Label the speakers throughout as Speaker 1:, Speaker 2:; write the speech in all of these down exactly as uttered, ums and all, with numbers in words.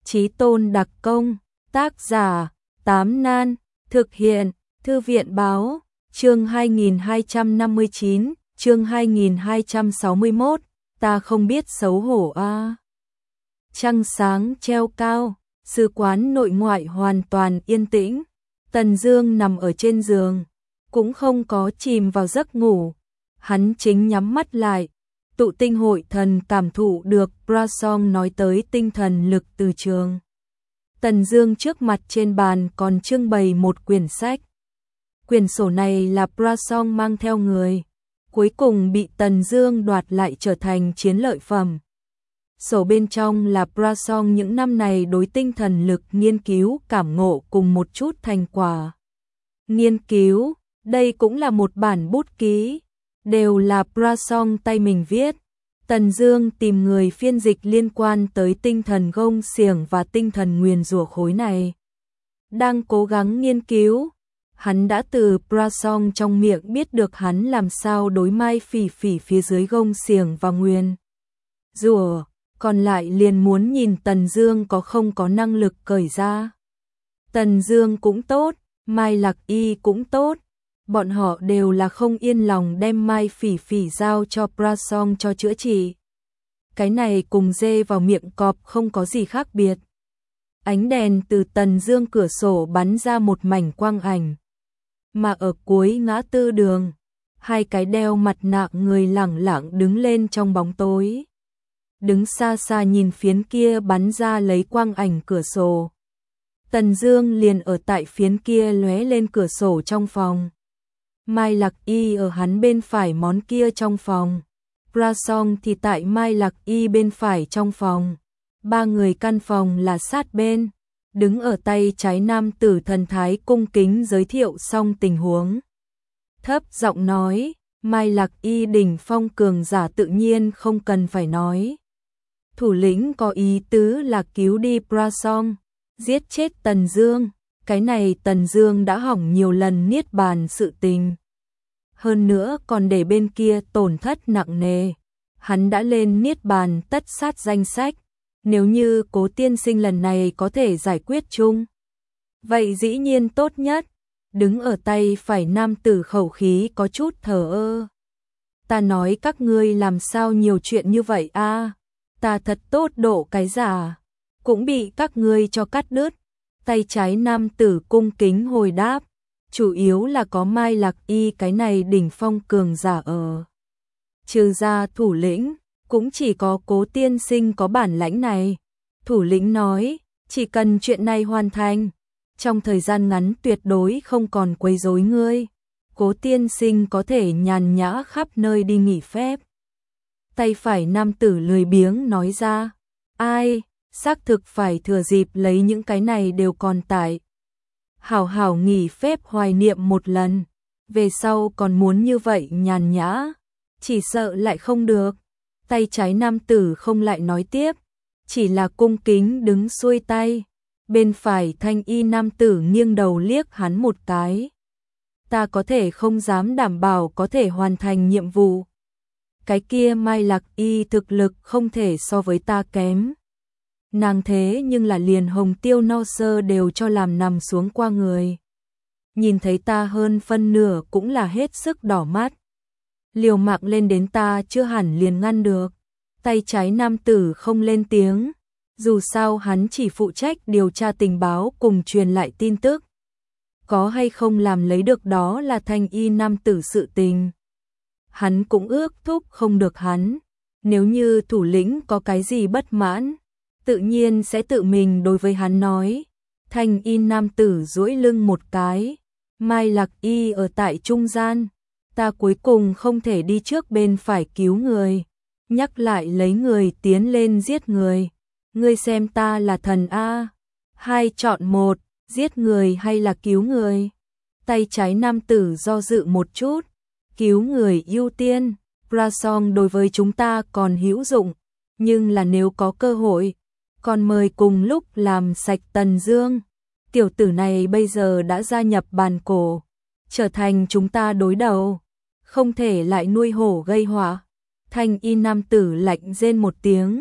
Speaker 1: Chí tôn đặc công, tác giả, Tám Nan, thực hiện, Thư viện báo, chương hai nghìn hai trăm năm mươi chín, chương hai nghìn hai trăm sáu mươi mốt, ta không biết xấu hổ a. À. Trăng sáng treo cao, sứ quán nội ngoại hoàn toàn yên tĩnh, Tần Dương nằm ở trên giường, cũng không có chìm vào giấc ngủ, hắn chính nhắm mắt lại. Tụ tinh hội thần cảm thụ được Prasong nói tới tinh thần lực từ trường. Tần Dương trước mặt trên bàn còn trưng bày một quyển sách. Quyển sổ này là Prasong mang theo người, cuối cùng bị Tần Dương đoạt lại trở thành chiến lợi phẩm. Sổ bên trong là Prasong những năm này đối tinh thần lực nghiên cứu cảm ngộ cùng một chút thành quả. Nghiên cứu, đây cũng là một bản bút ký, đều là Prasong tay mình viết. Tần Dương tìm người phiên dịch liên quan tới tinh thần gông xiềng và tinh thần nguyền rủa khối này. Đang cố gắng nghiên cứu, hắn đã từ Prasong trong miệng biết được hắn làm sao đối mai phỉ phỉ phía dưới gông xiềng và nguyền rủa, còn lại liền muốn nhìn Tần Dương có không có năng lực cởi ra. Tần Dương cũng tốt, Mai Lạc Y cũng tốt. Bọn họ đều là không yên lòng đem Mai Phỉ Phỉ giao cho Prasong cho chữa trị. Cái này cùng dê vào miệng cọp không có gì khác biệt. Ánh đèn từ Tần Dương cửa sổ bắn ra một mảnh quang ảnh. Mà ở cuối ngã tư đường, hai cái đeo mặt nạ người lẳng lặng đứng lên trong bóng tối. Đứng xa xa nhìn phiến kia bắn ra lấy quang ảnh cửa sổ. Tần Dương liền ở tại phiến kia lóe lên cửa sổ trong phòng. Mai Lạc Y ở hắn bên phải món kia trong phòng, Prasong thì tại Mai Lạc Y bên phải trong phòng. Ba người căn phòng là sát bên, đứng ở tay trái nam tử thần thái cung kính giới thiệu xong tình huống. Thấp giọng nói, Mai Lạc Y đỉnh phong cường giả tự nhiên không cần phải nói. Thủ lĩnh có ý tứ là cứu đi Prasong, giết chết Tần Dương. Cái này Tần Dương đã hỏng nhiều lần niết bàn sự tình. Hơn nữa còn để bên kia tổn thất nặng nề. Hắn đã lên niết bàn tất sát danh sách. Nếu như Cố tiên sinh lần này có thể giải quyết chung, vậy dĩ nhiên tốt nhất. Đứng ở tay phải nam tử khẩu khí có chút thờ ơ. Ta nói các ngươi làm sao nhiều chuyện như vậy a? À? Ta thật tốt độ cái giả, cũng bị các ngươi cho cắt đứt. Tay trái nam tử cung kính hồi đáp, chủ yếu là có Mai Lạc Y cái này đỉnh phong cường giả ở. Trừ ra thủ lĩnh, cũng chỉ có Cố tiên sinh có bản lãnh này. Thủ lĩnh nói, chỉ cần chuyện này hoàn thành, trong thời gian ngắn tuyệt đối không còn quấy rối ngươi. Cố tiên sinh có thể nhàn nhã khắp nơi đi nghỉ phép. Tay phải nam tử lười biếng nói ra, ai, xác thực phải thừa dịp lấy những cái này đều còn tại. Hảo hảo nghỉ phép hoài niệm một lần, về sau còn muốn như vậy nhàn nhã, chỉ sợ lại không được. Tay trái nam tử không lại nói tiếp, chỉ là cung kính đứng xuôi tay. Bên phải thanh y nam tử nghiêng đầu liếc hắn một cái. Ta có thể không dám đảm bảo có thể hoàn thành nhiệm vụ. Cái kia Mai Lạc Y thực lực không thể so với ta kém. Nàng thế nhưng là liền Hồng Tiêu No Sơ đều cho làm nằm xuống qua người. Nhìn thấy ta hơn phân nửa cũng là hết sức đỏ mắt. Liều mạng lên đến ta chưa hẳn liền ngăn được. Tay trái nam tử không lên tiếng. Dù sao hắn chỉ phụ trách điều tra tình báo cùng truyền lại tin tức. Có hay không làm lấy được đó là thanh y nam tử sự tình. Hắn cũng ước thúc không được hắn. Nếu như thủ lĩnh có cái gì bất mãn, tự nhiên sẽ tự mình đối với hắn nói. Thanh y nam tử duỗi lưng một cái. Mai Lạc Y ở tại trung gian. Ta cuối cùng không thể đi trước bên phải cứu người. Nhắc lại lấy người tiến lên giết người. Ngươi xem ta là thần A. Hai chọn một, giết người hay là cứu người? Tay trái nam tử do dự một chút. Cứu người ưu tiên. Prasong đối với chúng ta còn hữu dụng. Nhưng là nếu có cơ hội, còn mời cùng lúc làm sạch Tần Dương. Tiểu tử này bây giờ đã gia nhập bàn cổ, trở thành chúng ta đối đầu. Không thể lại nuôi hổ gây họa. Thanh y nam tử lạnh rên một tiếng.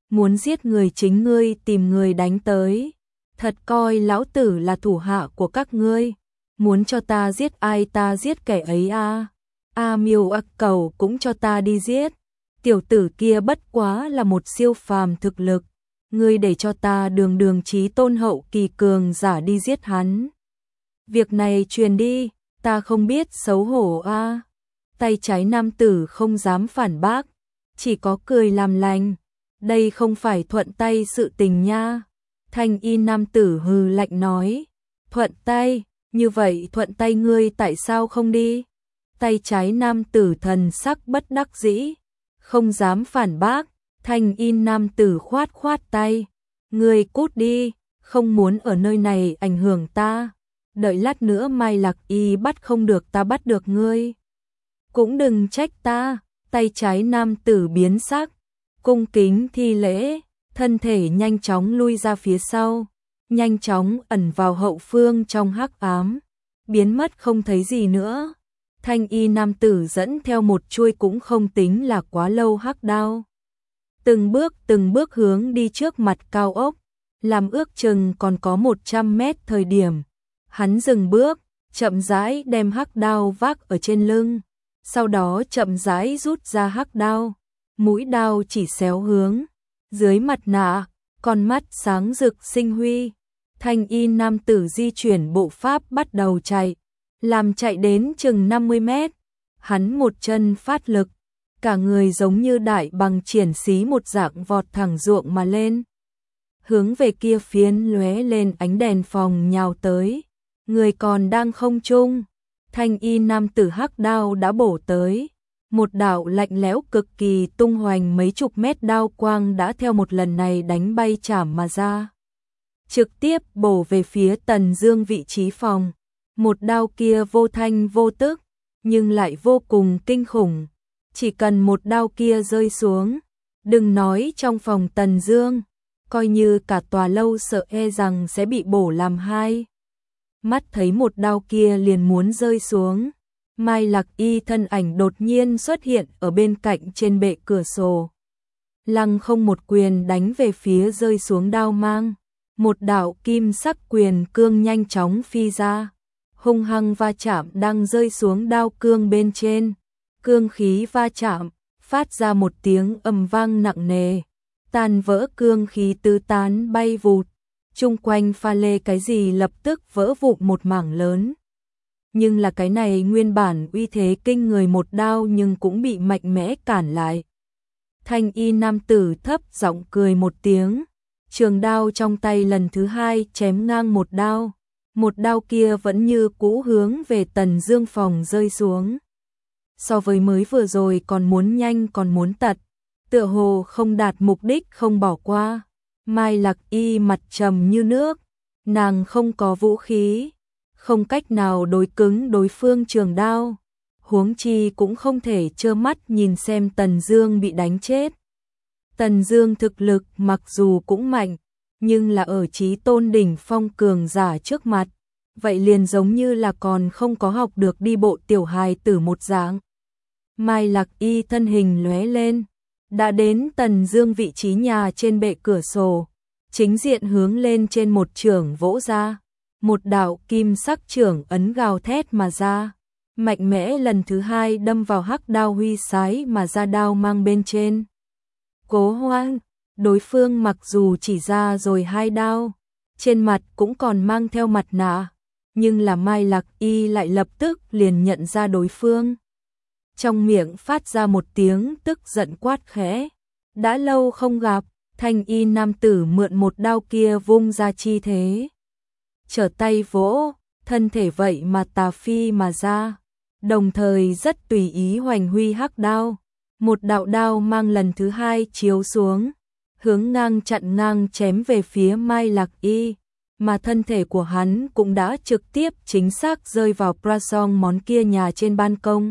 Speaker 1: muốn giết người chính ngươi tìm người đánh tới, thật coi lão tử là thủ hạ của các ngươi, muốn cho ta giết ai ta giết kẻ ấy a. A Miêu ác cầu cũng cho ta đi giết, tiểu tử kia bất quá là một siêu phàm thực lực, ngươi để cho ta đường đường chí tôn hậu kỳ cường giả đi giết hắn. Việc này truyền đi, ta không biết xấu hổ a. Tay trái nam tử không dám phản bác, chỉ có cười làm lành, đây không phải thuận tay sự tình nha. Thanh y nam tử hừ lạnh nói, thuận tay, như vậy thuận tay ngươi tại sao không đi? Tay trái nam tử thần sắc bất đắc dĩ, không dám phản bác, thanh y nam tử khoát khoát tay, ngươi cút đi, không muốn ở nơi này ảnh hưởng ta, đợi lát nữa Mai Lạc Y bắt không được ta bắt được ngươi. Cũng đừng trách ta, tay trái nam tử biến sắc, cung kính thi lễ, thân thể nhanh chóng lui ra phía sau, nhanh chóng ẩn vào hậu phương trong hắc ám, biến mất không thấy gì nữa. Thanh y nam tử dẫn theo một chuôi cũng không tính là quá lâu hắc đao. Từng bước từng bước hướng đi trước mặt cao ốc, làm ước chừng còn có một trăm mét thời điểm. Hắn dừng bước, chậm rãi đem hắc đao vác ở trên lưng, sau đó chậm rãi rút ra hắc đao, mũi đao chỉ xéo hướng. Dưới mặt nạ, con mắt sáng rực sinh huy, thanh y nam tử di chuyển bộ pháp bắt đầu chạy, làm chạy đến chừng năm mươi mét, hắn một chân phát lực, cả người giống như đại bằng triển xí một dạng vọt thẳng ruộng mà lên. Hướng về kia phiến lóe lên ánh đèn phòng nhào tới, người còn đang không trung, thanh y nam tử hắc đao đã bổ tới. Một đạo lạnh lẽo cực kỳ tung hoành mấy chục mét đao quang đã theo một lần này đánh bay chảm mà ra. Trực tiếp bổ về phía Tần Dương vị trí phòng. Một đao kia vô thanh vô tức, nhưng lại vô cùng kinh khủng. Chỉ cần một đao kia rơi xuống, đừng nói trong phòng Tần Dương, coi như cả tòa lâu sợ e rằng sẽ bị bổ làm hai. Mắt thấy một đao kia liền muốn rơi xuống, Mai Lạc Y thân ảnh đột nhiên xuất hiện ở bên cạnh trên bệ cửa sổ. Lăng không một quyền đánh về phía rơi xuống đao mang. Một đạo kim sắc quyền cương nhanh chóng phi ra, hung hăng va chạm đang rơi xuống đao cương bên trên. Cương khí va chạm, phát ra một tiếng ầm vang nặng nề, tan vỡ cương khí tứ tán bay vụt. Chung quanh pha lê cái gì lập tức vỡ vụn một mảng lớn. Nhưng là cái này nguyên bản uy thế kinh người một đao nhưng cũng bị mạnh mẽ cản lại. Thanh y nam tử thấp giọng cười một tiếng, trường đao trong tay lần thứ hai chém ngang một đao. Một đao kia vẫn như cũ hướng về Tần Dương phòng rơi xuống. So với mới vừa rồi còn muốn nhanh còn muốn tật, tựa hồ không đạt mục đích không bỏ qua. Mai Lạc Y mặt trầm như nước, nàng không có vũ khí, không cách nào đối cứng đối phương trường đao, huống chi cũng không thể trơ mắt nhìn xem Tần Dương bị đánh chết. Tần Dương thực lực mặc dù cũng mạnh, nhưng là ở chí tôn đỉnh phong cường giả trước mặt, vậy liền giống như là còn không có học được đi bộ tiểu hài tử một dạng. Mai Lạc Y thân hình lóe lên, đã đến Tần Dương vị trí nhà trên bệ cửa sổ, chính diện hướng lên trên một chưởng vỗ ra. Một đạo kim sắc chưởng ấn gào thét mà ra, mạnh mẽ lần thứ hai đâm vào hắc đao huy sái mà ra đao mang bên trên. Cố Hoang, đối phương mặc dù chỉ ra rồi hai đao, trên mặt cũng còn mang theo mặt nạ, nhưng là Mai Lạc Y lại lập tức liền nhận ra đối phương. Trong miệng phát ra một tiếng tức giận quát khẽ, đã lâu không gặp. Thanh y nam tử mượn một đao kia vung ra chi thế, trở tay vỗ, thân thể vậy mà tà phi mà ra, đồng thời rất tùy ý hoành huy hắc đao. Một đạo đao mang lần thứ hai chiếu xuống, hướng ngang chặn ngang chém về phía Mai Lạc Y, mà thân thể của hắn cũng đã trực tiếp chính xác rơi vào prasong món kia nhà trên ban công.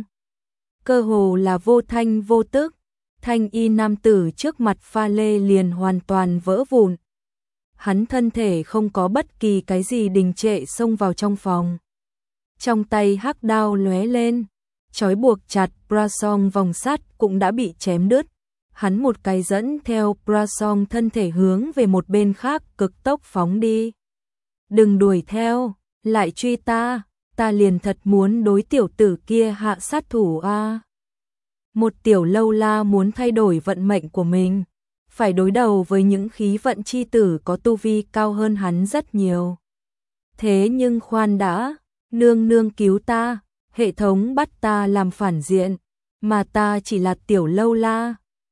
Speaker 1: Cơ hồ là vô thanh vô tức, thanh y nam tử trước mặt pha lê liền hoàn toàn vỡ vụn. Hắn thân thể không có bất kỳ cái gì đình trệ xông vào trong phòng. Trong tay hắc đao lóe lên, trói buộc chặt prasong vòng sắt cũng đã bị chém đứt. hắn một cái dẫn theo Prasong thân thể hướng về một bên khác cực tốc phóng đi. Đừng đuổi theo, lại truy ta, ta liền thật muốn đối tiểu tử kia hạ sát thủ a. À. Một tiểu lâu la muốn thay đổi vận mệnh của mình, phải đối đầu với những khí vận chi tử có tu vi cao hơn hắn rất nhiều. Thế nhưng khoan đã, nương nương cứu ta, hệ thống bắt ta làm phản diện, mà ta chỉ là tiểu lâu la,